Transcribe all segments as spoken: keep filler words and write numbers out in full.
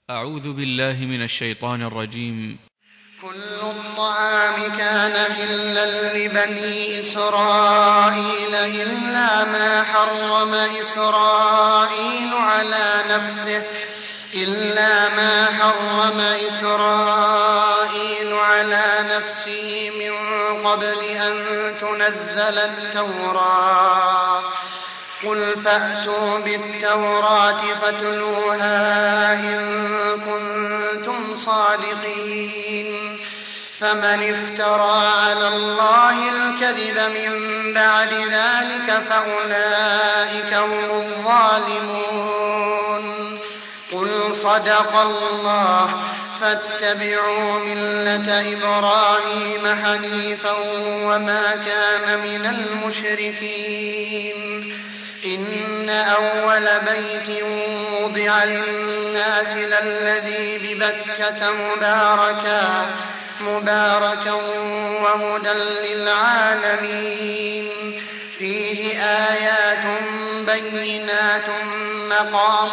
أعوذ بالله من الشيطان الرجيم. كل الطعام كان حلا لبني إسرائيل إلا ما حرم إسرائيل على نفسه إلا ما حرم إسرائيل على نفسه من قبل أن تنزل التوراة. قل فأتوا بالتوراة فاتلوها إن كنتم صادقين. فمن افترى على الله الكذب من بعد ذلك فأولئك هم الظالمون. قل صدق الله فاتبعوا ملة إبراهيم حنيفا وما كان من المشركين. إن أول بيت وضع للناس للذي ببكة مباركا مباركا وهدى للعالمين. فيه آيات بينات مقام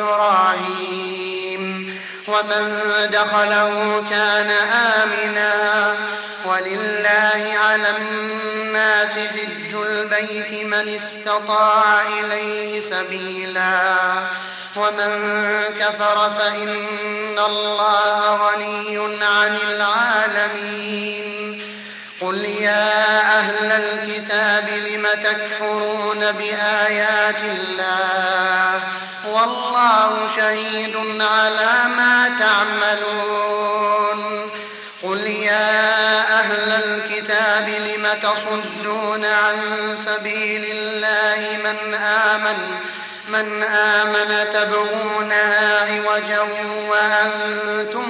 إبراهيم ومن دخله كان آمنا. ولله على الناس حج البيت من استطاع إليه سبيلا ومن كفر فإن الله غني عن العالمين. قل يا أهل الكتاب لم تكفرون بآيات الله والله شهيد على ما تعملون. قل يا أهل الكتاب لم تصدون عن سبيل الله من آمن من آمن تبغونها عوجا وأنتم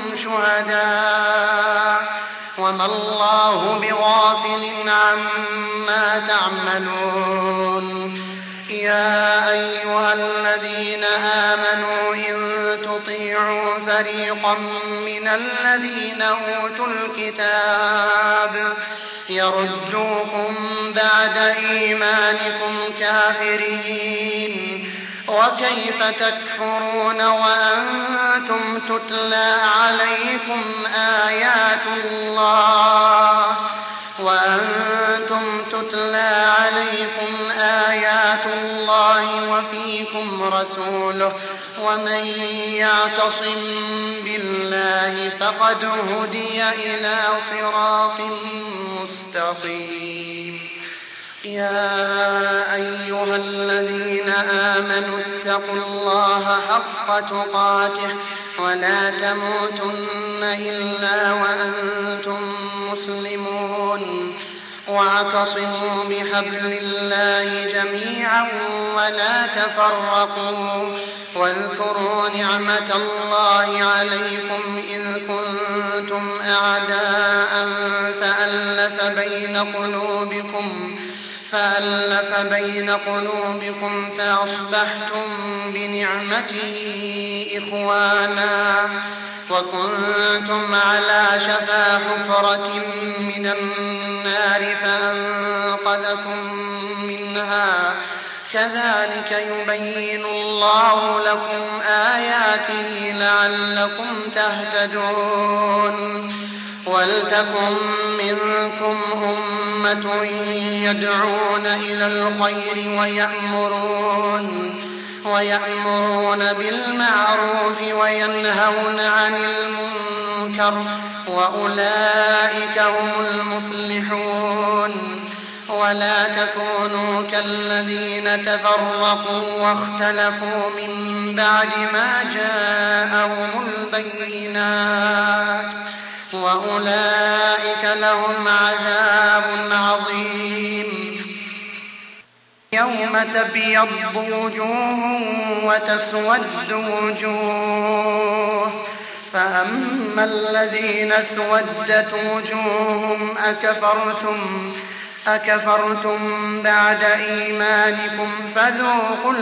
شهداء وما الله بغافل عما تعملون. يا أيها الذين آمنوا إن تطيعوا فريقا من الذين أوتوا الكتاب يردوكم بعد إيمانكم كافرين. وكيف تكفرون وأنتم تتلى عليكم آيات الله وأنتم تتلى عليكم آيات الله وفيكم رسوله ومن يعتصم بالله فقد هدي إلى صراط مستقيم. يا أيها الذين آمنوا اتقوا الله حق تقاته ولا تموتن إلا وأنتم مسلمون. واعتصموا بحبل الله جميعا ولا تفرقوا. واذكروا نعمة الله عليكم إذ كنتم أعداء فألف بين قلوبكم فألف بين قلوبكم فأصبحتم بنعمته إخوانا وكنتم على شفا حفرة من النار فأنقذكم منها. كذلك يبين الله لكم آياته لعلكم تهتدون. ولتكن منكم أمة يدعون إلى الخير ويأمرون ويأمرون بالمعروف وينهون عن المنكر وأولئك هم المفلحون. ولا تكونوا كالذين تفرقوا واختلفوا من بعد ما جاءهم البينات وأولئك لهم عذاب عظيم. يوم تبيض وجوه وتسود وجوه فأما الذين اسودت وجوههم أكفرتم أكفرتم بعد إيمانكم فذوقوا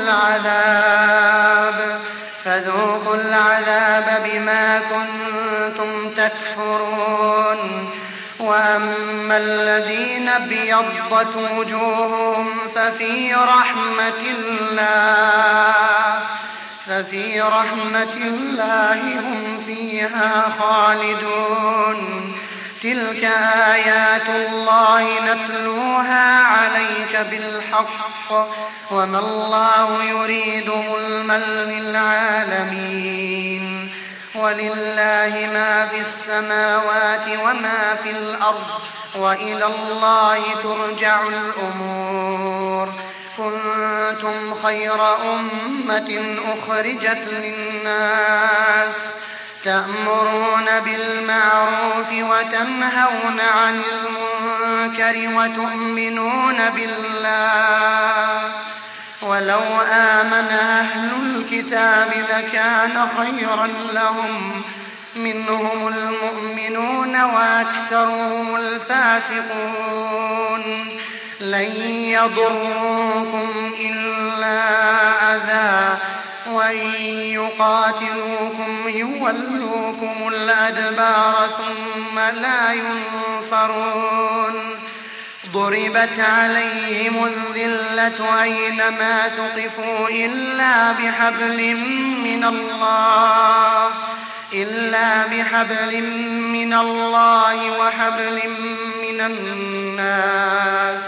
العذاب فذوقوا العذاب بما كنتم تكفرون. وأما الذين ابيضت وجوههم ففي رحمة الله ففي رحمة الله هم فيها خالدون. تلك آيات الله نتلوها عليك بالحق وما الله يريد ظلما للعالمين. ولله ما في السماوات وما في الأرض وإلى الله ترجع الأمور. كنتم خير أمة أخرجت للناس تأمرون بالمعروف وتنهون عن المنكر وتؤمنون بالله ولو آمن أهل الكتاب لكان خيرا لهم منهم المؤمنون وأكثرهم الفاسقون. لن يضروكم إلا أذى وإن يقاتلوكم يولوكم الأدبار ثم لا ينصرون. ضربت عليهم الذلة أينما ثقفوا إلا بحبل من الله إلا بحبل من الله وحبل من الناس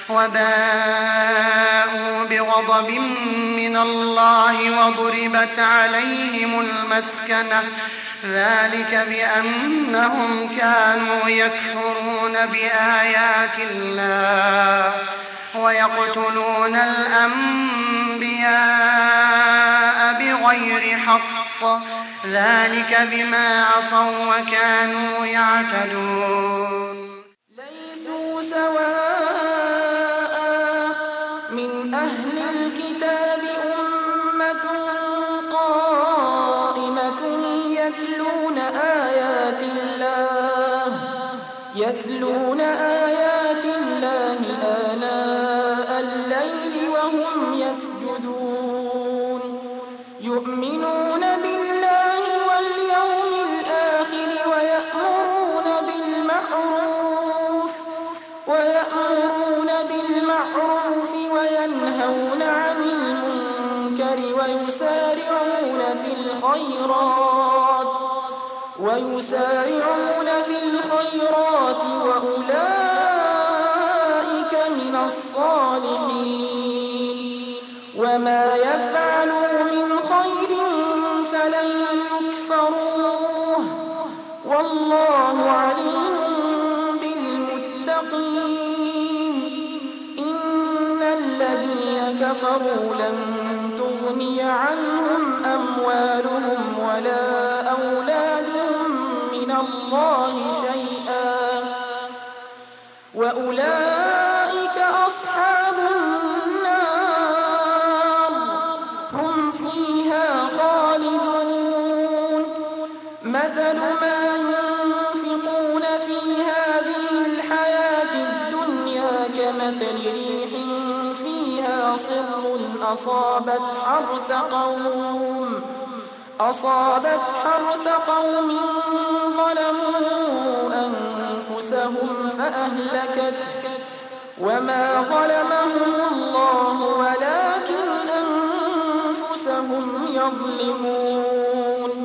وباءوا بغضب من الله وضربت عليهم المسكنة ذلك بأنهم كانوا يكفرون بآيات الله ويقتلون الأنبياء بغير حق ذلك بما عصوا وكانوا يعتدون. ليسوا سواء من أهل الكتاب أمة قائمة يتلون آيات الله يتلون آيات الله آناء الليل وهم يسجدون يؤمنون بالله واليوم الآخر ويأمرون بالمعروف ويأمرون بالمعروف وينهون عن المنكر ويسارعون في الخيرات ويسارعون في الخيرات وأولئك من الصالحين. وما يفعلوا من خير فلن يكفروه والله عليم بالمتقين. إن الذين كفروا لن تغني عنهم أموالهم ولا أولادهم من الله شيئا وأولئك أصحاب النار هم فيها خالدون. مثل ما ينفقون في هذه الحياة الدنيا كمثل ريح فيها صر أصابت حرث قوم أصابت حرث قوم ظلموا أنفسهم فأهلكته وما ظلمهم الله ولكن أنفسهم يظلمون.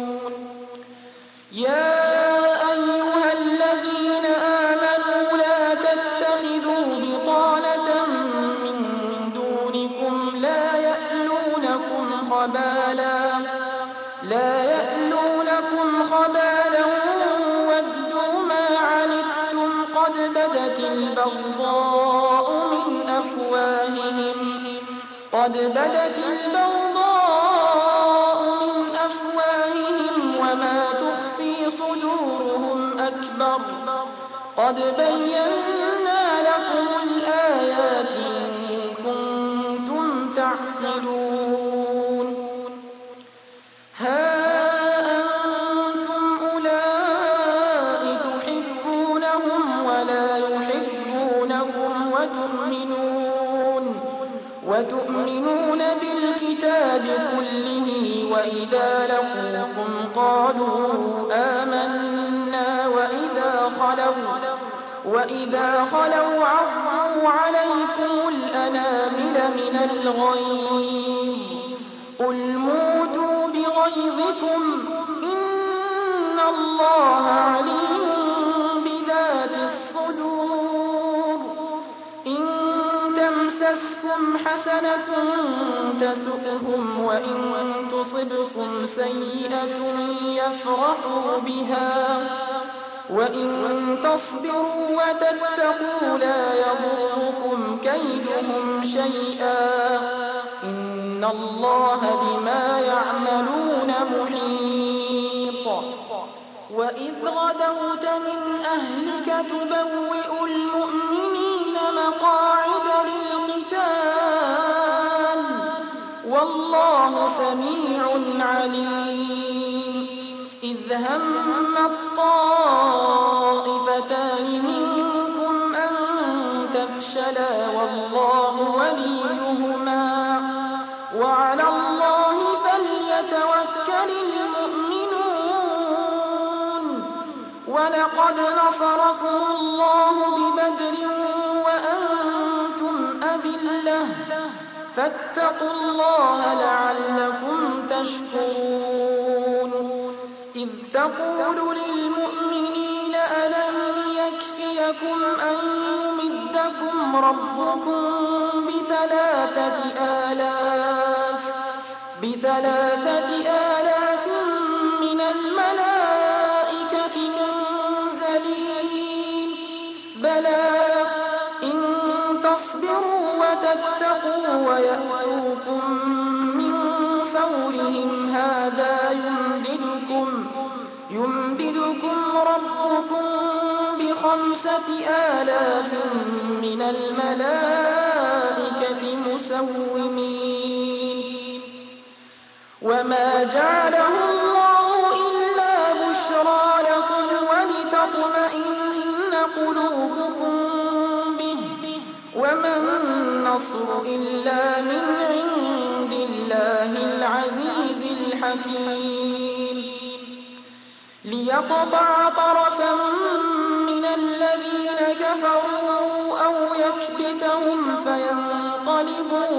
يا أيها الذين آمنوا لا تتخذوا بطانة من دونكم لا يألونكم خبالا لا يألونكم خبالا ودوا ما عنتم قد بدت البغضاء من أفواههم قد بدت البغضاء من أفواههم وما تخفي صدورهم أكبر قد بينا لكم الآيات إن كنتم تعقلون. ها أنتم أولئك تحبونهم ولا يحبونكم وتؤمنون وتؤمنون بالكتاب كله وإذا لقوكم قالوا آمنا وإذا خلوا وإذا خلوا عضوا عليكم الأنامل من الغيظ قل موتوا غيظكم إن الله عليم بذات الصدور إن تمسسكم حسنة تسؤهم وإن تصبكم سيئة يفرحوا بها وإن تصبروا وتتقوا لا يضركم كيدهم شيئا إن الله بما يعملون محيط وإذ غدوت من أهلك تبوئ المؤمنين مقاعد للقتال والله سميع عليم إذ هم الطائفتان منكم أن تفشلا والله وليهما وعلى الله فليتوكل المؤمنون ولقد نصركم الله ببدر وأنتم أذلة فاتقوا الله لعلكم تشكرون إذ تقول للمؤمنين ألن يكفيكم أن يمدكم ربكم بثلاثة آلاف بثلاثة آلاف من الملائكة منزلين بلى إن تصبروا وتتقوا ويأتوكم من فورهم هذا يمددكم يمددكم ربكم بخمسة آلاف من الملائكة مسومين وما جعله الله إلا بشرى لكم ولتطمئن قلوبكم به وما النصر إلا من عند الله العزيز الحكيم ليقطع طرفا من الذين كفروا أو يكبتهم فينقلبوا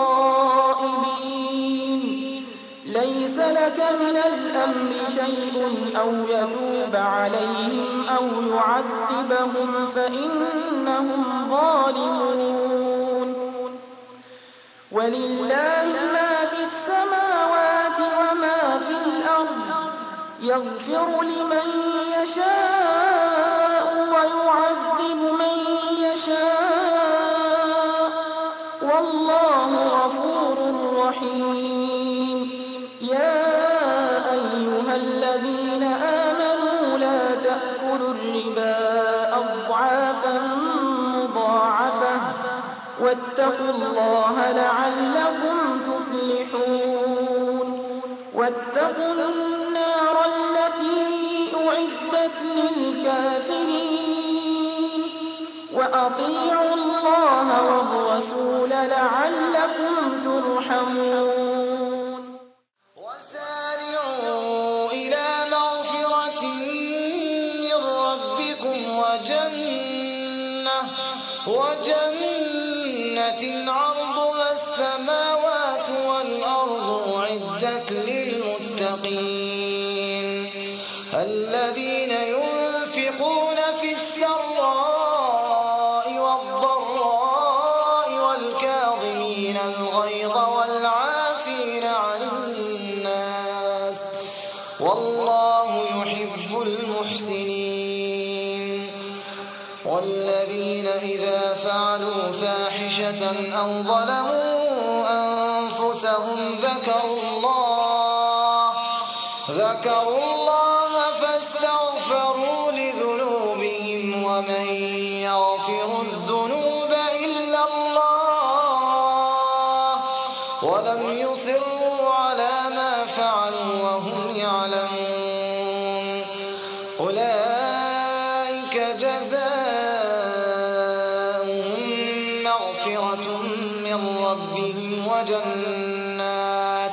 خائبين ليس لك من الأمر شيء أو يتوب عليهم أو يعذبهم فإنهم ظالمون ولله ما في السماوات وما في الأرض يغفر لمن يشاء ويعذب من يشاء والله غفور رحيم يا أيها الذين آمنوا لا تأكلوا الربا أضعافا مضاعفة واتقوا الله لعلكم تفلحون واتقوا النار التي أعدت للكافرين وأطيعوا الله والرسول لعلكم ترحمون وسارعوا إلى مغفرة من ربكم وجنة وجنة عرضها السماوات والأرض أعدت للمتقين الذين ينفقون في السراء والضراء والكاظمين الغيظ والعافين عن الناس والله يحب المحسنين والذين إذا فعلوا فاحشة أو ظلموا أنفسهم ذكروا الله ذكروا الله فاستغفروا لذنوبهم ومن يغفر الذنوب إلا الله ولم يصروا على ما فعلوا وهم يعلمون أولئك جزاؤهم مغفرة من ربهم وجنات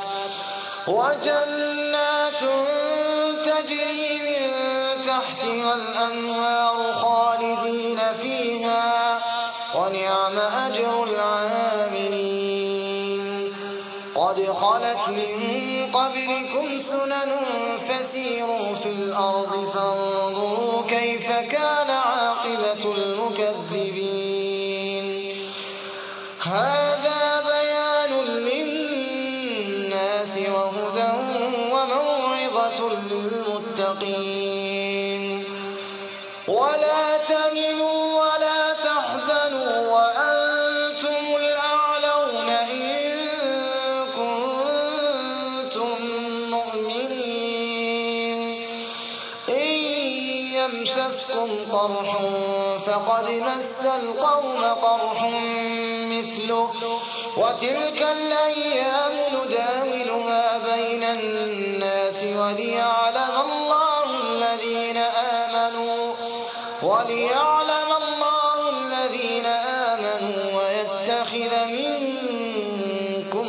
وجنات تجري من تحتها الأنهار خالدين فيها ونعم أجر العاملين قد خلت من قبلكم المكذبين هذا بيان للناس وهدى وموعظة للمتقين ولا تهنوا ولا تحزنوا وأنتم الأعلون إن كنتم مؤمنين إن يمسسكم قرح فقد مس القوم قرح مثله وتلك الأيام نداولها بين الناس وليعلم الله الذين آمنوا وليعلم الله الذين آمنوا ويتخذ منكم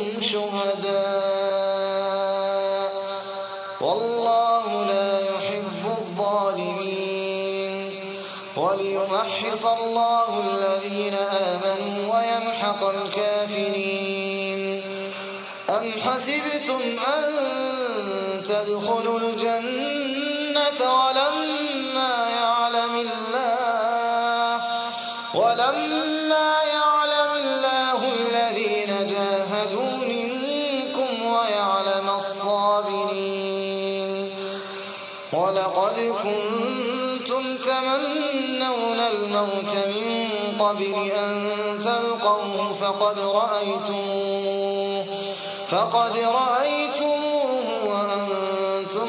شهداء والله لا يحب الظالمين وليمحص الله الذين آمنوا ويمحق الكافرين أم حسبتم أن تدخلوا الجنة ولما يعلم الله ولما يعلم الله الذين جاهدوا منكم ويعلم الصابرين ولقد كنتم تمنون الموت من قبل أن تلقوه فقد رأيتموه فقد رأيتموه وأنتم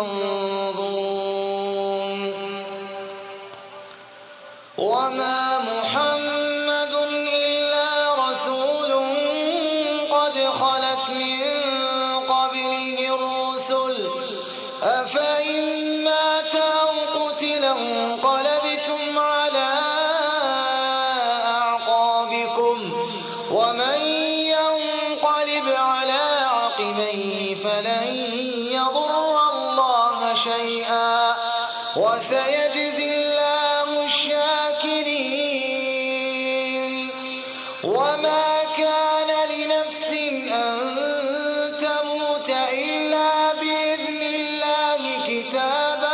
تنظرون وما محمد إلا رسول قد خلت من قبله الرسل أفإن مات أو قتل انقلبتم على أعقابكم ومن ينقلب على عقبيه فلن يضر الله شيئا وسيجزي الله الشاكرين وما كان لنفس أن تموت إلا بإذن الله كتابا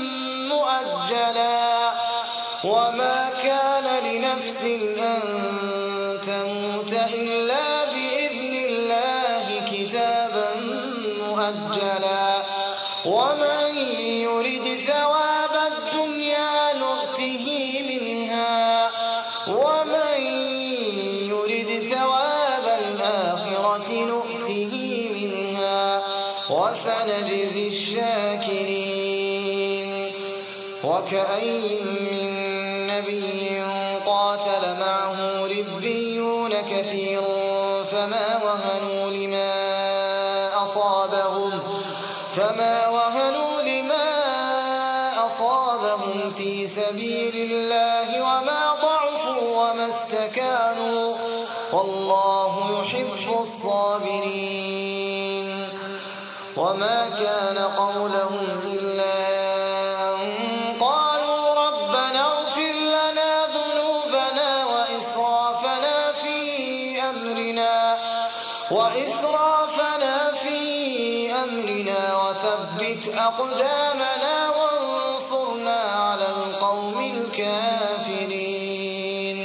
مؤجلا وما كان لنفس أن تموت إلا بإذن الله كتابا مؤجلا ومن يرد ثواب الدنيا نؤته منها ومن يرد ثواب الآخرة نؤته منها وسنجزي الشاكرين وكأين من نبي قاتل معه ربيون كثير فما وهنوا لما أصابهم فما وهنوا لما أصابهم في سبيل الله وما ضعفوا وما استكانوا والله يحب الصابرين وما كان قولهم إلا أن قالوا ربنا اغفر لنا ذنوبنا وإسرافنا في أمرنا وإسرافنا في أمرنا وثبت أقدامنا وانصرنا على القوم الكافرين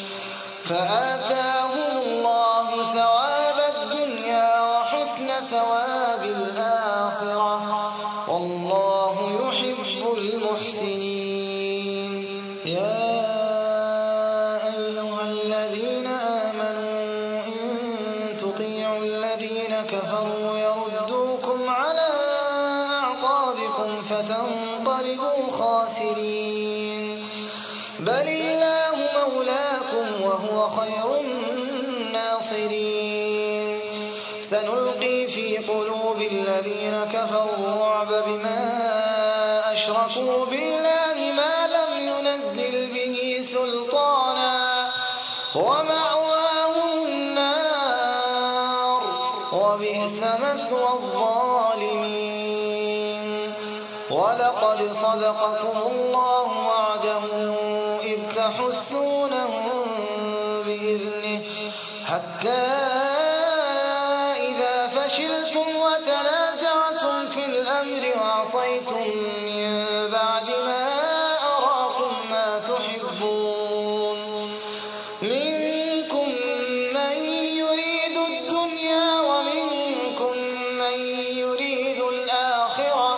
فآتاهم الله ثواب الدنيا وحسن ثواب الآخرة والله يحب المحسنين يا أيها الذين آمنوا إن تطيعوا الذين كفروا يردوكم على أعقابكم فتنقلبوا خاسرين بل الله مولاكم وهو خير الناصرين سنلقي في قلوب الذين كفروا الرعب بما أشركوا بالله ما لم ينزل به سلطانا ومأواهم النار وبئس مثوى الظالمين ولقد صدقكم الله وعده إذ تحسونهم بإذنه حتى إذا فشلتم وتنازعتم في الأمر وعصيتم من بعد ما أراكم ما تحبون منكم من يريد الدنيا ومنكم من يريد الآخرة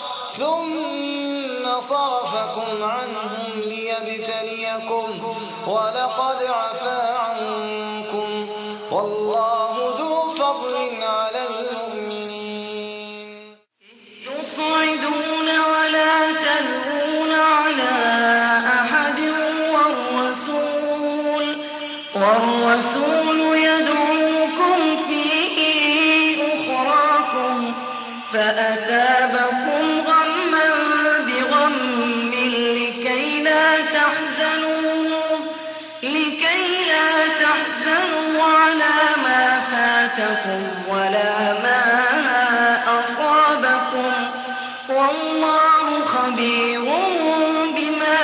ثم صرفكم عنهم ليبتليكم ولقد عفا عنكم والله ذو فضل على المؤمنين. تصعدون ولا تلوون على أحد والرسول والرسول يدعوكم في أخراكم فأثابكم غما بغم لكي لا تحزنوا لكي لا تحزنوا على ما فاتكم ولا ما أصابكم والله خبير بما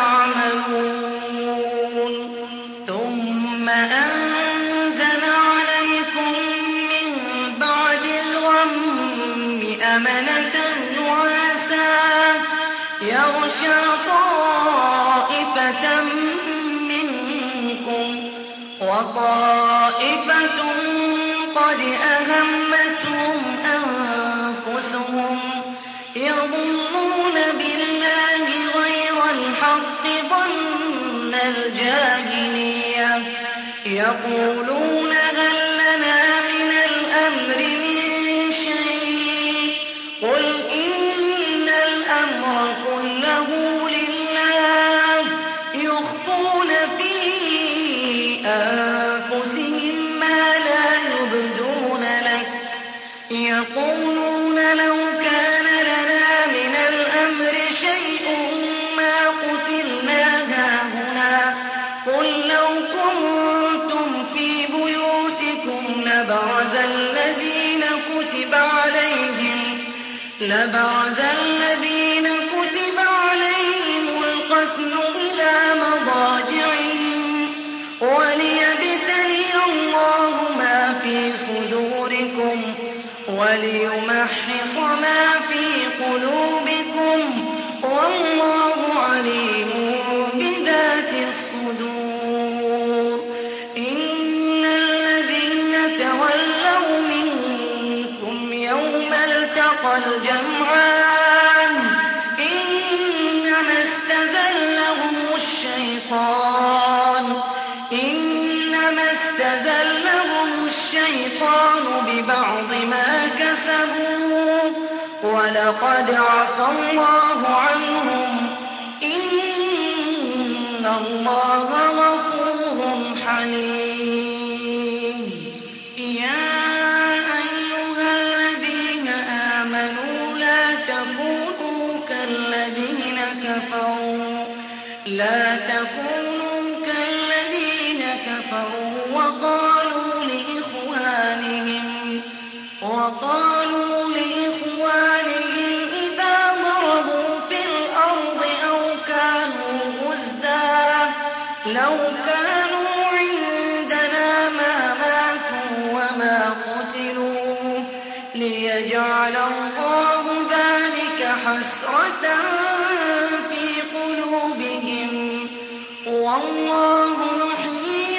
تعملون. ثم أنزل عليكم من بعد الغم أمنة نعاسا يغشى طائفة منكم وطائفة قد أهمتهم أنفسهم يظنون بالله غير الحق ظن الجاهلية يقولون هل لنا من الأمر من شيء قل إن الأمر كله لله يخفون في أنفسهم ما لا يبدون لك يقولون لو كان لنا من الأمر شيء ما قتلنا هاهنا قل لو كنتم في بيوتكم لبرز الذين كتب عليهم لبرز الذين كتب عليهم القتل إلى مضاجعهم وليبتلي الله ما في صدوركم وليمحص ما في قلوبكم والله عليم بذات الصدور. إن الذين تولوا منكم يوم التقى الجمعان إنما استزلهم الشيطان إنما استزلهم الشيطان ببعض ما كسبوا ولقد عفا الله عنهم إن الله غفور حليم. يا أيها الذين آمنوا لا تكونوا كالذين كفروا لا تكونوا كالذين كفروا وقالوا لإخوانهم وقالوا لإخوانهم إذا ضربوا في الأرض أو كانوا غزا لو كانوا عندنا ما ماتوا وما قتلوا ليجعل الله ذلك حسرة في قلوبهم والله يحيي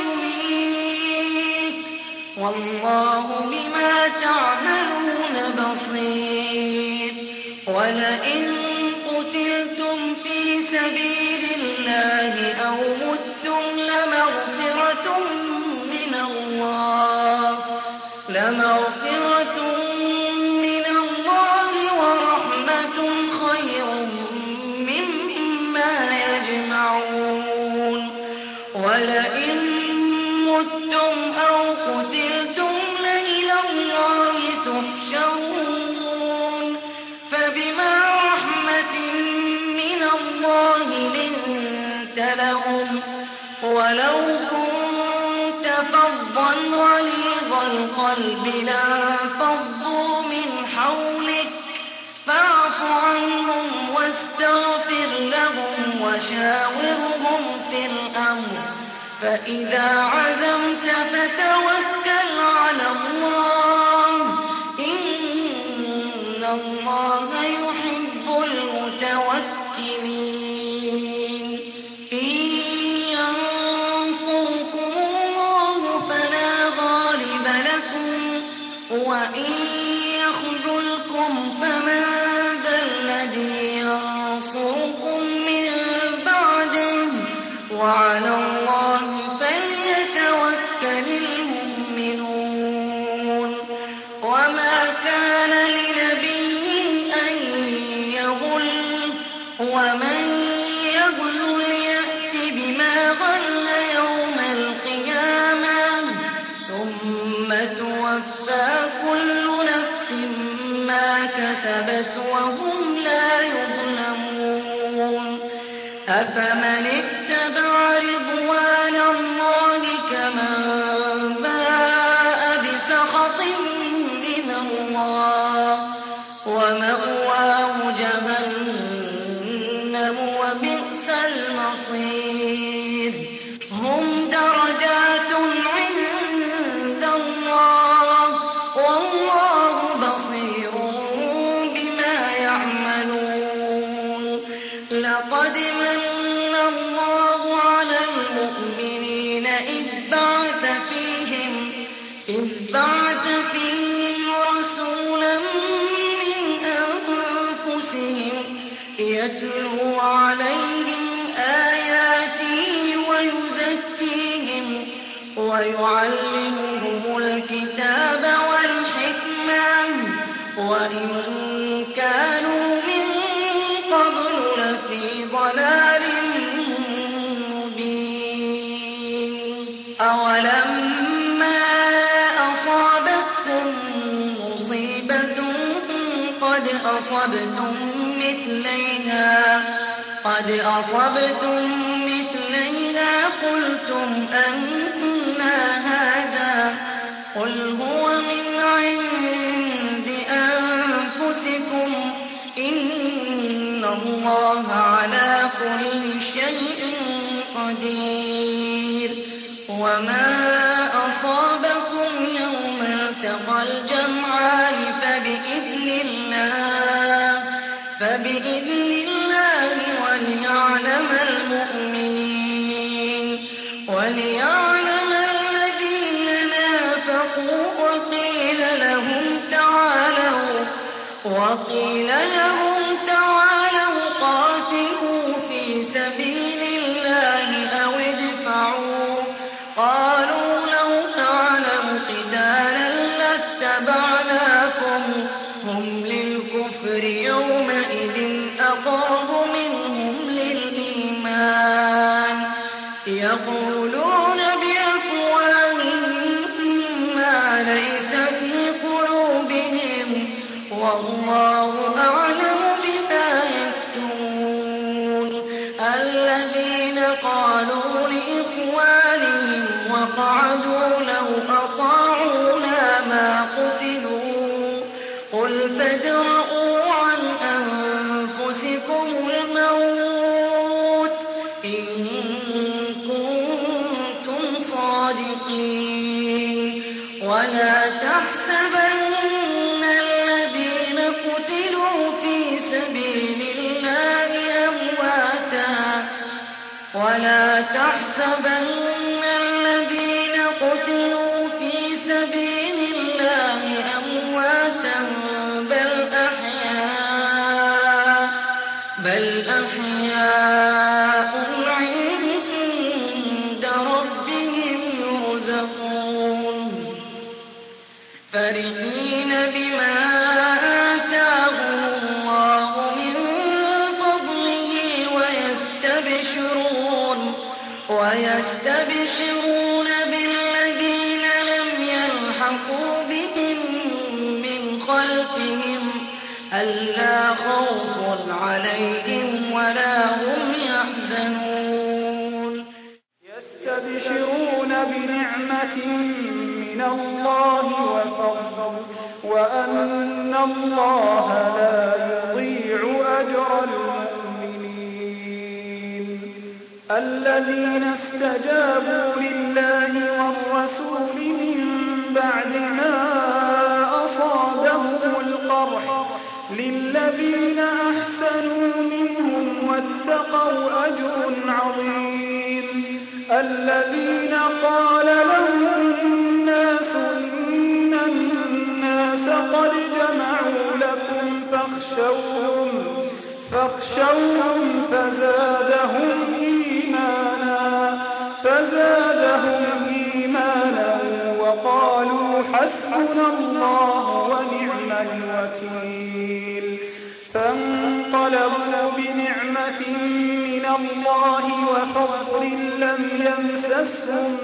ويميت والله بما تعملون بصير. ولئن قتلتم في سبيل الله أو متم لمغفرة من الله لمغفرة من الله ورحمة خير مما يجمعون. ولئن متم أو قتلتم لإلى الله تحشرون فبما رحمة من الله لنت لهم ولو كنت فظا غليظ القلب لانفضوا من حولك فاعف عنهم واستغفر لهم وشاورهم في الأمر فإذا عزمت فتوكل على الله إن الله يحب المتوكلين. إن ينصركم وإن يخذلكم فمن ذا الذي ينصركم من بعده وعلى الله فليتوكل المؤمنون وما كان لنبي أن يغل ومن يغل يأت بما غل يوم القيامة ثم توفى كل نفس ما كسبت وهم لا يظلمون أفمن اتبع رضوان الله كمن باء بسخط من الله ومأواه جهنم وبئس المصير هم درجات عند الله والله بصير بما يعملون لقد من الله على المؤمنين إذ بعث فيهم إذ بعث فيهم رسولا من أنفسهم يتلو عليهم آياته ويزكيهم ويعلمهم الكتاب والحكمة وإن كانوا من قبل لفي ضلال مبين أولما أصابتكم مصيبة قد أصبتم مثليها قد أصبتم مثليها قلتم أنى هذا قل هو من عند أنفسكم إن الله على كل شيء قدير وما أصابكم يوم التقى الجمعان فبإذن الله فبإذن الله وليعلم المؤمنين وليعلم الذين نافقوا وقيل لهم تعالوا وقيل لهم تعالوا قاتلوا في سبيل الله أو ادفعوا قالوا لو نعلم قتالا لاتبعناكم هم للكفر يومئذ أقرب منهم للإيمان يقولون بأفواههم ما ليس في قلوبهم والله أعلم بما يكتمون الذين قالوا لإخوانهم وقعدوا لو أطاعونا ما قتلوا قل فادرءوا عن أنفسكم الموت إن كنتم صادقين ولا تحسبن الذين قتلوا في سبيل الله أمواتا ولا تحسبن الذين قتلوا في سبيل الله أمواتا بل أحياء بل أحياء عند ربهم يرزقون فرحين بما آتاهم الله من فضله ويستبشرون ويستبشرون بالذين لم يلحقوا بهم من خلفهم ألا خوف عليهم ولا هم يحزنون يستبشرون بنعمة من الله وفضل وأن الله لا يضيع أجر المؤمنين الذين استجابوا لله والرسول من بعد ما أصابهم القرح للذين أحسنوا منهم واتقوا أجر عظيم الذين قال لهم الناس إن فاخشوهم فاخشوهم فزادهم إيمانا فزادهم إيمانا وقالوا حسبنا الله ونعم الوكيل. فانقلبوا بنعمة من الله وفضل لم يمسسهم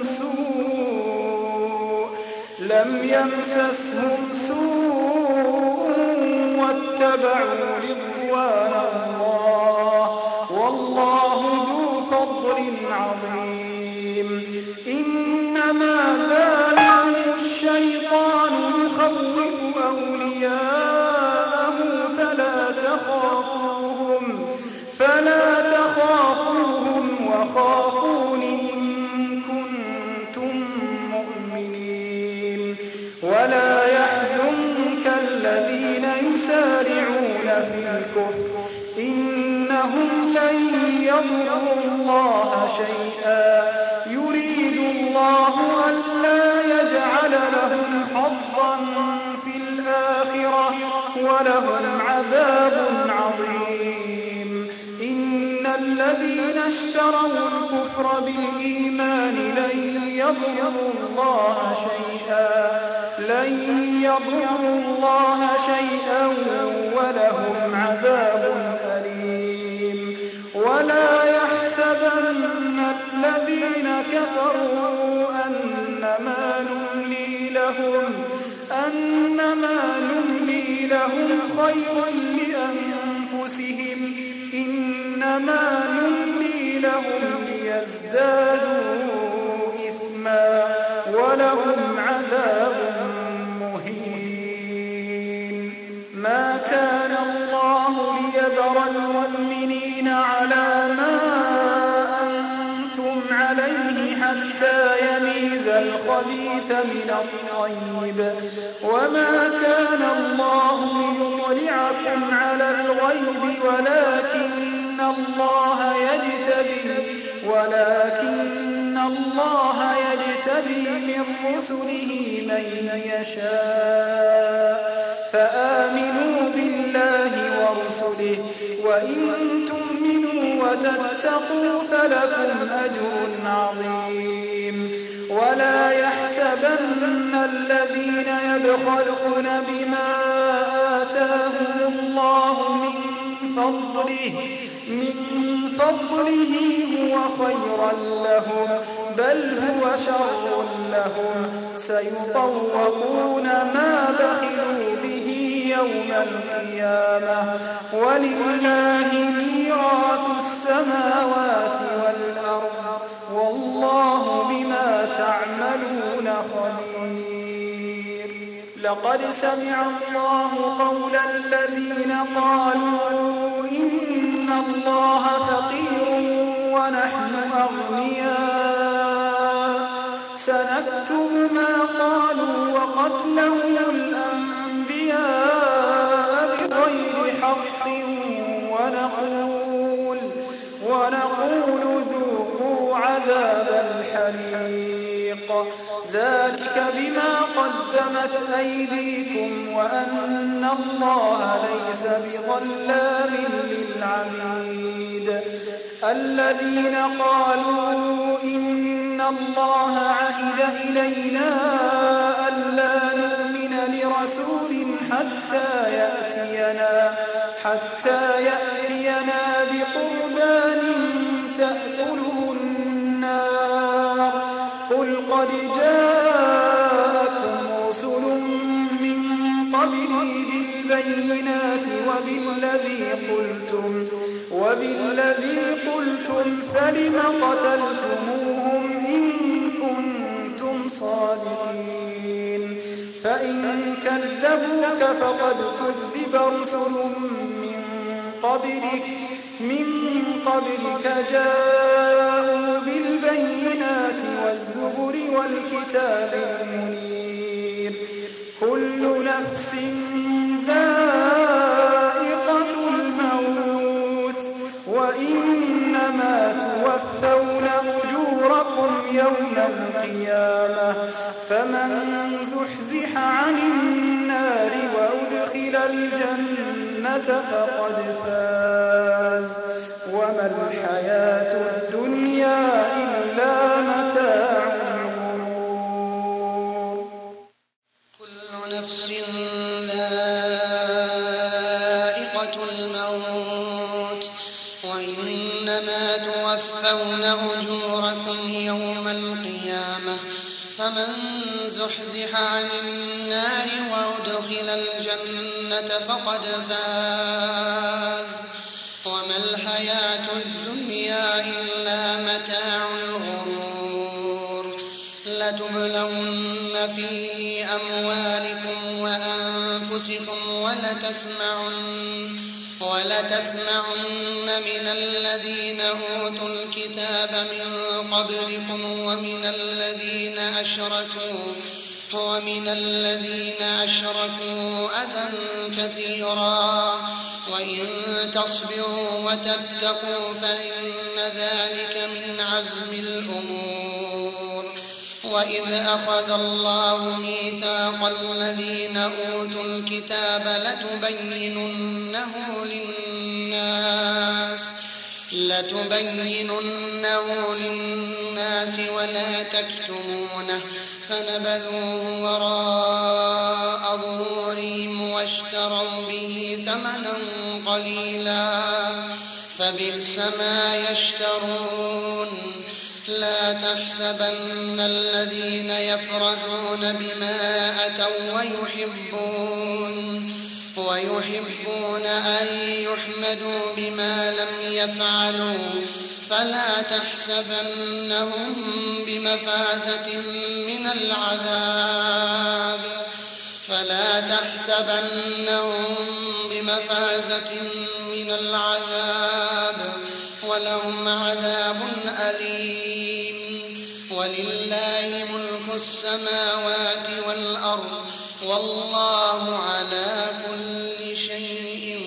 سوء لم يمسسهم سوء واتبعوا رضوان الله والله ذو فضل عظيم. إنما ذلكم الشيطان يخوف أولياءه فلا تخافوهم فلا تخافوهم وخافون إن كنتم مؤمنين. ولا يحزنك الذين يسارعون في الكفر إنهم لن يضروا الله شيئا يريد الله ألا يجعل لهم حظا في الآخرة ولهم عذاب عظيم. إن الذين اشتروا الكفر بالإيمان لن يضروا الله شيئا لن يضروا الله شيئا ولهم عذاب أليم. ولا يحسبن الذين كفروا أنما نملي لهم أنما نملي لهم خير لأنفسهم إنما نملي لهم ليزدادوا إثما ولهم عذاب مهين. ما كان الله ليذر المؤمنين على ما أنتم عليه حتى يميز الخبيث من الطيب وما كان الله ليطلعكم على الغيب ولكن الله يجتبي ولكن الله يجتبي من رسله من يشاء فآمنوا بالله ورسله وإن تؤمنوا وتتقوا فلكم أجر عظيم. ولا يحسبن الذين يبخلون بما آتاهم الله من فضله من فضله هو خيرا لهم بل هو شر لهم سيطوقون ما بخلوا به يوم القيامة ولله ميراث السماوات والأرض والله بما تعملون خبير. لقد سمع الله قول الذين قالوا إن الله فقير ونحن أغنياء سنكتب ما قالوا وقتلهم الأنبياء بغير حق ونقول ونقول ذوقوا عذاب الحريق ذلك بما قدمت أيديكم وأن الله ليس بظلام للعبيد. الذين قالوا إن الله عهد إلينا ألا نؤمن لرسول حتى يأتينا حتى يأتينا بقربان تأكله النار قل قد جاءكم رسل من قبلي بالبينات وبالذي قلتم وبالذي قلتم فلم قتلتموهم إن كنتم صادقين. فإن كذبوك فقد كذب رسل من قبلك من قبلك جاءوا بالبينات والزبر والكتاب المنير. كل نفس ذائقة الموت وإنما توفون أجوركم يوم القيامة فمن زحزح عن النار وأدخل الجنة فقد فاز وما الحياة الدنيا إلا متاع الغرور. كل نفس ذائقة الموت وإنما توفون أجوركم يوم القيامة فمن زحزح عن النار وأدخل الجنة فقد فاز وما الحياة الدنيا إلا متاع الغرور. لتبلون في أموالكم وأنفسكم ولتسمعن ولتسمعن من الذين أوتوا الكتاب من قبلكم ومن الذين أشركوا ومن الذين أشركوا أذى كثيرا وإن تصبروا وتتقوا فإن ذلك من عزم الأمور. وإذ أخذ الله ميثاق الذين أوتوا الكتاب لتبيننه للناس لتبيننه للناس ولا تكتمونه فنبذوه وراء ظهورهم واشتروا به ثمنا قليلا فبئس ما يشترون. لا تحسبن الذين يفرحون بما أتوا ويحبون ويحبون أن يحمدوا بما لم يفعلوا فلا تحسبنهم بمفازة من العذاب فلا تحسبنهم بمفازة من العذاب ولهم عذاب أليم. ولله ملك السماوات والأرض والله على كل شيء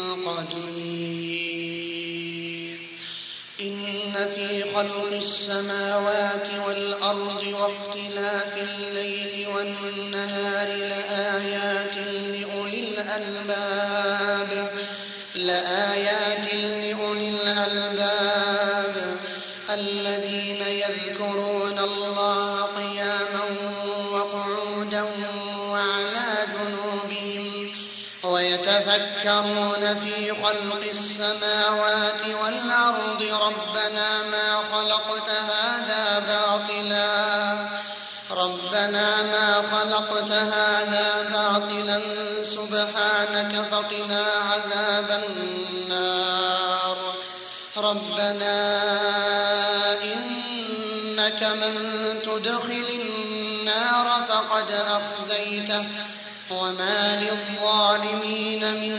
قدير. إن في خلق السماوات والأرض واختلاف الليل والنهار لآيات لأولي الألباب لآيات لأولي الألباب الذين يذكرون الله قياما وقعودا وعلى جنوبهم ويتفكرون في خلق السماوات والأرض ربنا ما خلقت هذا باطلا ربنا ما خلقت هذا باطلا سبحانك فقنا عذاب النار. ربنا إنك من تدخل النار فقد أخزيته وما للظالمين من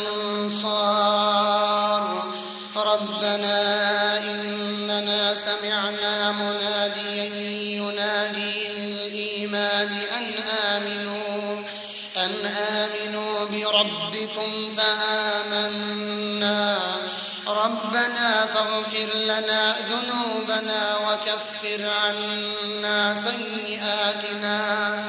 أنصار. ربنا إننا سمعنا مناديا ينادي للإيمان أن آمنوا أن آمنوا بربكم فآمنا. ربنا فاغفر لنا ذنوبنا وكفر عنا سيئاتنا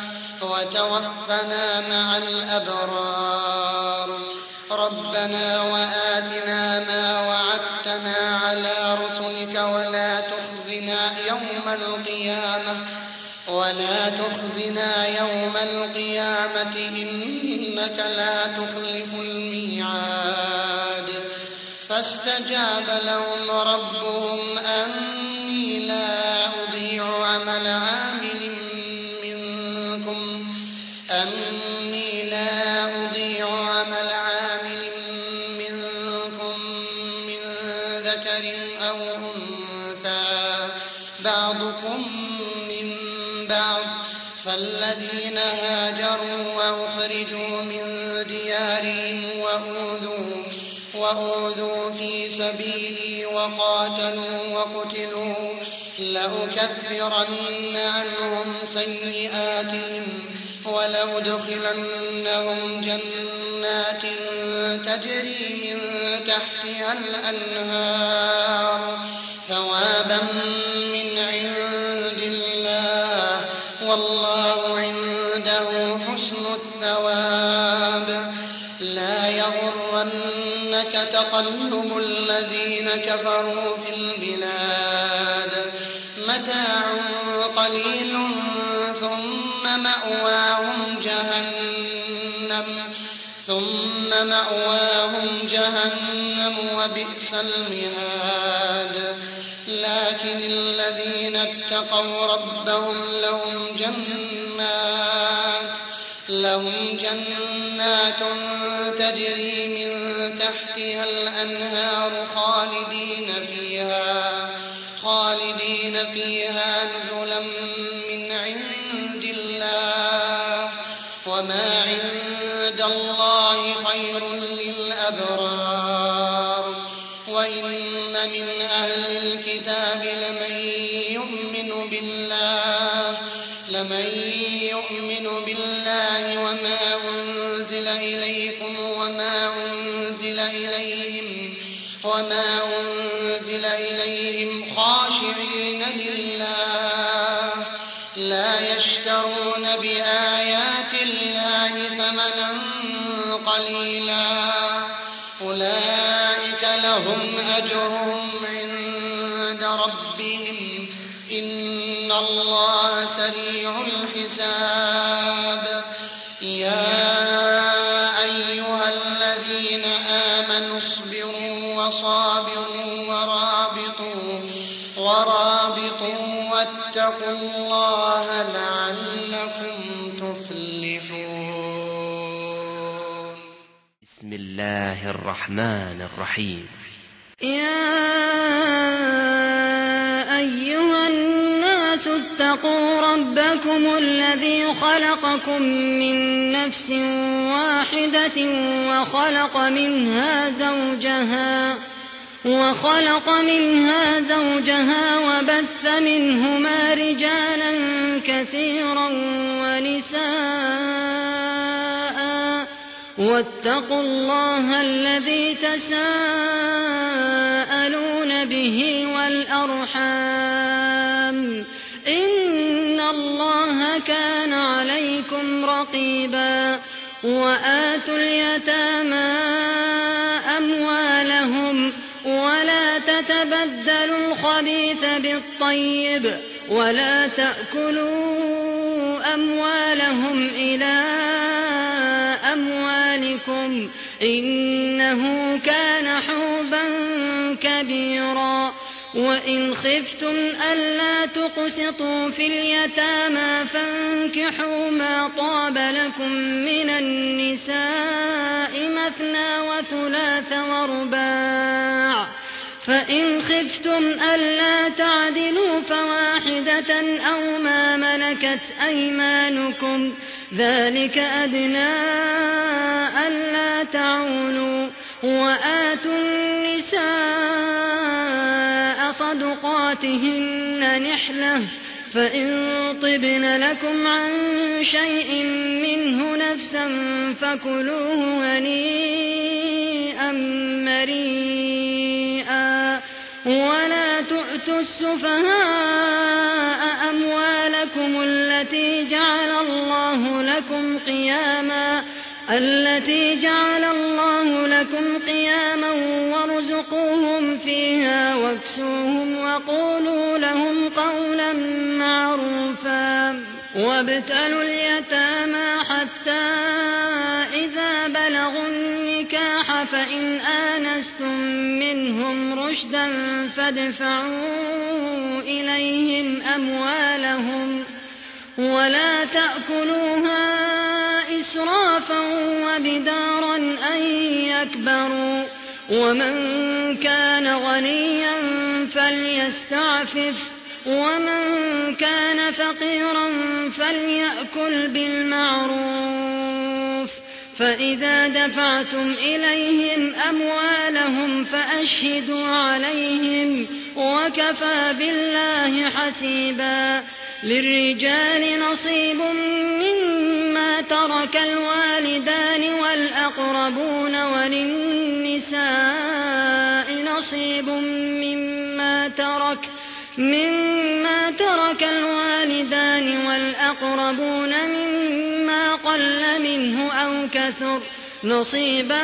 وتوفنا مع الأبرار. ربنا وآتنا ما وعدتنا على رسلك ولا تخزنا يوم القيامة ولا تخزنا يوم القيامة إنك لا تخلف الميعاد. فاستجاب لهم ربهم أني لا أضيع عمل عامل منكم أني لا أضيع عمل عامل منكم من ذكر أو أنثى بعضكم من بعض. فالذين هاجروا وأخرجوا من ديارهم وأوذوا وأوذوا في سبيلي وقاتلوا وقتلوا لأكفرن عنهم سيئاتهم ولأدخلنهم جنات تجري من تحتها الأنهار ثوابا من عند تقلب الذين كفروا في البلاد متاع قليل ثم مأواهم جهنم ثم مأواهم جهنم وبئس المهاد لكن الذين اتقوا ربهم لهم جنات لهم جنات تجري من تحتها الأنهار خالدين فيها خالدين فيها نزلا من عند الله وما عند الله خير للأبرار وإن من أهل الكتاب لمن يؤمن بالله لمن يؤمن بالله وما أنزل إليكم وما أنزل إليهم وما أنزل إليهم خاشعين لله لا يشترون بآيات الله ثمنا قليلا أولئك لهم أجرهم عند ربهم إن الله سريع الحساب يا أيها الذين آمنوا اصبروا وصابروا ورابطوا ورابطوا واتقوا الله لعلكم تفلحون. بسم الله الرحمن الرحيم. يا أيها الناس اتقوا ربكم الذي خلقكم من نفس واحدة وخلق منها زوجها وخلق منها زوجها وبث منهما رجالا كثيرا ونساء واتقوا الله الذي تساءلون به والأرحام إن الله كان عليكم رقيبا وآتوا اليتامى أموالهم ولا تتبدلوا الخبيث بالطيب ولا تأكلوا أموالهم إلى أموالكم إنه كان حوبا كبيرا وإن خفتم ألا تقسطوا في اليتامى فانكحوا ما طاب لكم من النساء مثنى وثلاث ورباع فإن خفتم ألا تعدلوا فواحدة أو ما ملكت أيمانكم ذلك أدنى ألا تعولوا وآتوا النساء صدقاتهن نحلة فإن طبن لكم عن شيء منه نفسا فكلوه هنيئا مريئا ولا تؤتوا السفهاء أموالكم التي جعل الله لكم قياما التي جعل الله لكم قياما وارزقوهم فيها واكسوهم وقولوا لهم قولا معروفا وابتلوا اليتامى حتى إذا بلغوا النكاح فإن آنستم منهم رشدا فادفعوا إليهم أموالهم ولا تأكلوها إسرافا وبدارا أن يكبروا ومن كان غنيا فليستعفف ومن كان فقيرا فليأكل بالمعروف فإذا دفعتم إليهم أموالهم فأشهدوا عليهم وكفى بالله حسيبا للرجال نصيب مما ترك الوالدان والأقربون وللنساء نصيب مما ترك مما ترك الوالدان والأقربون مما قل منه أو كثر نصيبا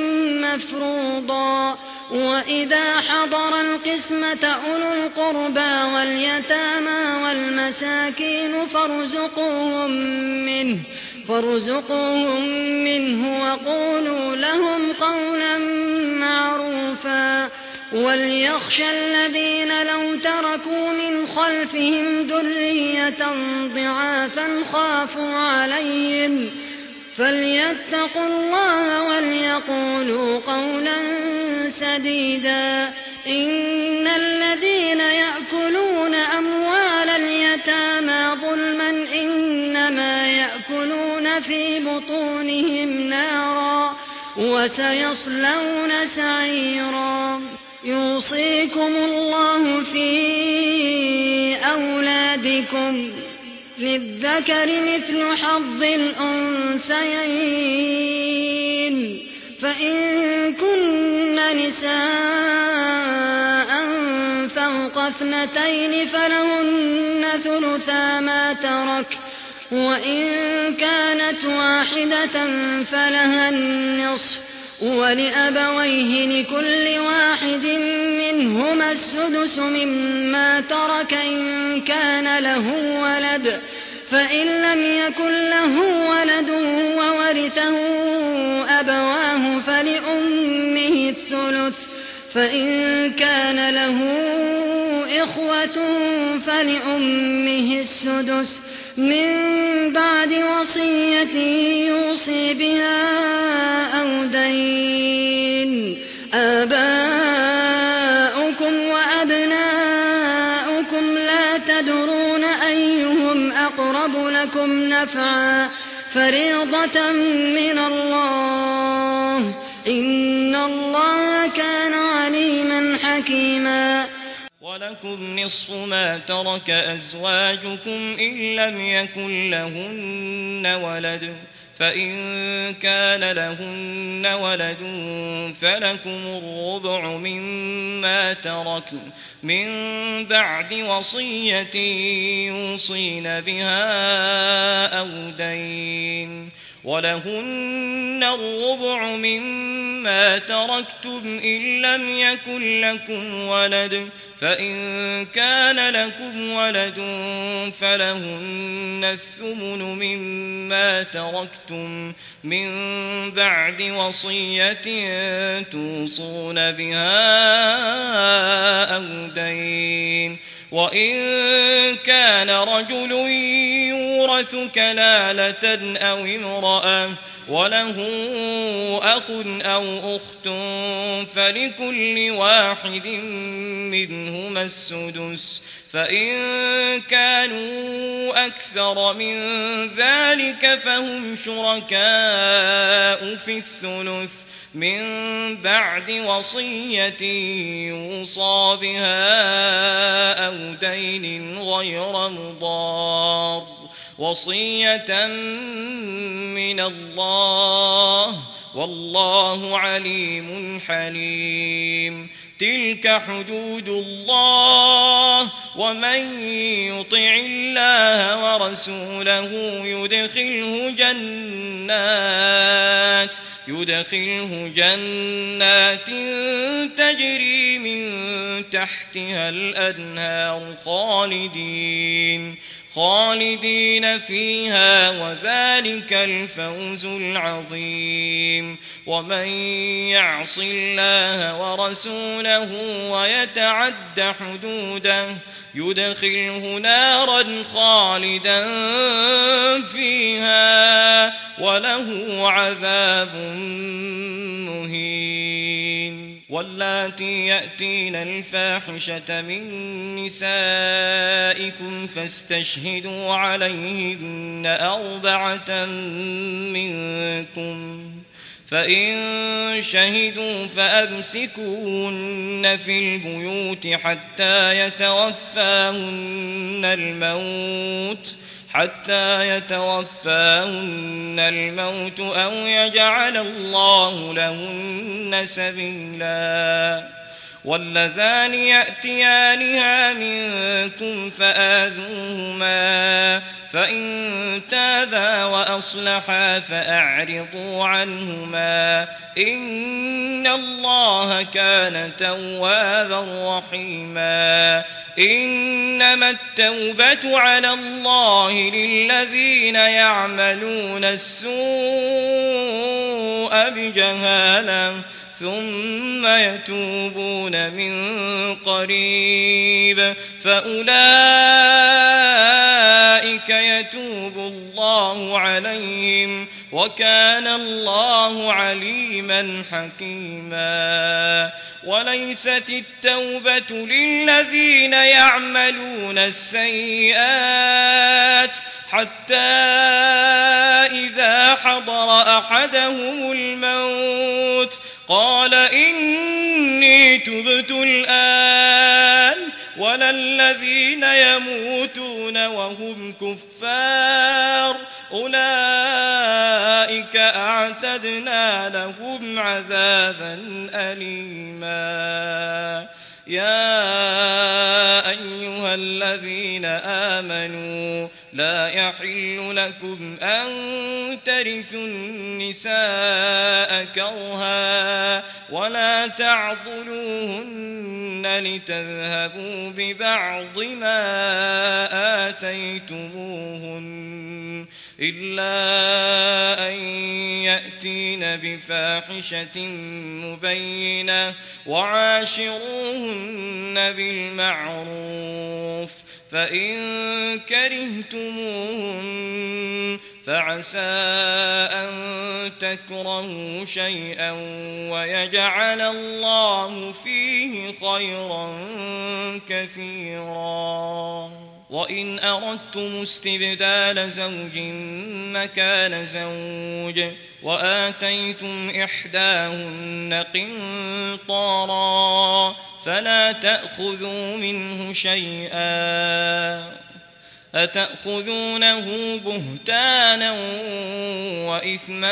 مفروضا وإذا حضر القسمة أولو القربى واليتامى والمساكين فارزقوهم منه فارزقوهم منه وقولوا لهم قولا معروفا وليخشى الذين لو تركوا من خلفهم ذرية ضعافا خافوا عليهم فليتقوا الله وليقولوا قولا سديدا إن الذين يأكلون أموال اليتامى ظلما إنما يأكلون في بطونهم نارا وسيصلون سعيرا يوصيكم الله في أولادكم للذكر مثل حظ الأنثيين فإن كن نساء فوق اثنتين فلهن ثلثا ما ترك وإن كانت واحدة فلها النصف ولأبويه لكل واحد منهما السدس مما ترك إن كان له ولد فإن لم يكن له ولد وورثه أبواه فلأمه الثلث فإن كان له إخوة فلأمه السدس من بعد وصية يوصي بها أو دين آباؤكم وأبناؤكم لا تدرون أيهم أقرب لكم نفعا فريضة من الله إن الله كان عليما حكيما ولكم نصف ما ترك أزواجكم إن لم يكن لهن ولد فإن كان لهن ولد فلكم الربع مما تركن من بعد وصية يوصين بها أو دين ولهن الربع مما تركتم إن لم يكن لكم ولد فإن كان لكم ولد فلهن الثمن مما تركتم من بعد وصية توصون بها أو دين وإن كان رجل يورث كلالة أو امرأة وله أخ أو أخت فلكل واحد منهما السدس فإن كانوا أكثر من ذلك فهم شركاء في الثلث من بعد وصية يوصى بها أو دين غير مضار وصية من الله والله عليم حليم تلك حدود الله ومن يطع الله ورسوله يدخله جنات يدخله جنات تجري من تحتها الأنهار خالدين خالدين فيها وذلك الفوز العظيم ومن يعص الله ورسوله ويتعد حدوده يدخله نارا خالدا فيها وله عذاب مهين واللاتي يأتين الفاحشة من نسائكم فاستشهدوا عليهن أربعة منكم فإن شهدوا فأمسكوهن في البيوت حتى يتوفاهن الموت حتى يتوفاهن الموت أو يجعل الله لهن سبيلا واللذان يأتيانها منكم فآذوهما فإن تابا وأصلحا فأعرضوا عنهما إن الله كان توابا رحيما إنما التوبة على الله للذين يعملون السوء بجهالة ثم يتوبون من قريب فأولئك يتوب الله عليهم وكان الله عليما حكيما وليست التوبة للذين يعملون السيئات حتى إذا حضر أحدهم الموت قال إني تبت الآن ولا الذين يموتون وهم كفار أولئك أعتدنا لهم عذابا أليما يا أيها الذين آمنوا لا يحل لكم أن ترثوا النساء كرها ولا تعضلوهن لتذهبوا ببعض ما آتيتموهن إلا أن يأتين بفاحشة مبينة وعاشروهن بالمعروف فإن كرهتموهن فعسى أن تكرهوا شيئا ويجعل الله فيه خيرا كثيرا وإن أردتم استبدال زوج مكان زوج وآتيتم إحداهن قنطارا فلا تأخذوا منه شيئا أتأخذونه بهتانا وإثما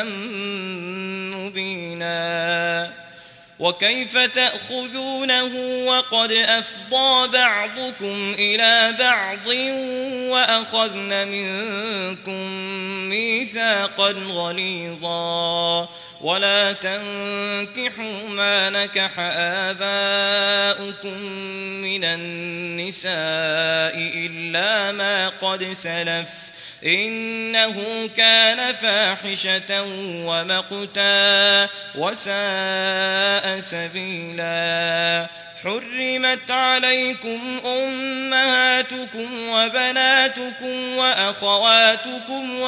مبينا وكيف تأخذونه وقد أفضى بعضكم إلى بعض وأخذن منكم ميثاقا غليظا ولا تنكحوا ما نكح آباؤكم من النساء إلا ما قد سلف إنه كان فاحشة ومقتا وساء سبيلا حرمت عليكم أمهاتكم وبناتكم وأخواتكم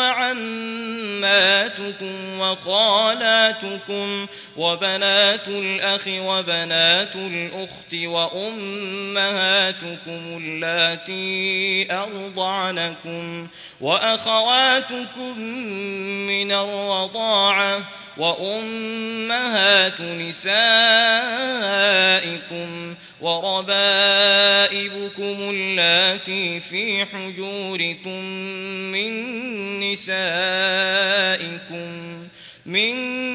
وعماتكم وخالاتكم وبنات الأخ وبنات الأخت وأمهاتكم اللاتي أرضعنكم وأخواتكم من الرضاعة وأمهات نسائكم وربائبكم اللاتي في حجوركم من نسائكم من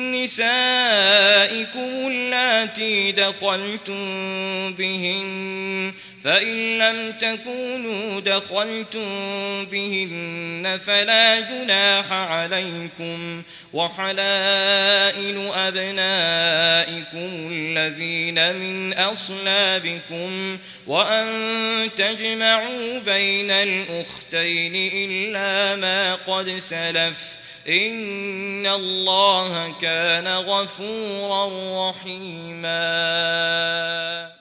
نسائكم اللاتي دخلتم بهن فإن لم تكونوا دخلتم بهن فلا جناح عليكم وحلائل أبنائكم الذين من أصلابكم وأن تجمعوا بين الأختين إلا ما قد سلف إن الله كان غفورا رحيما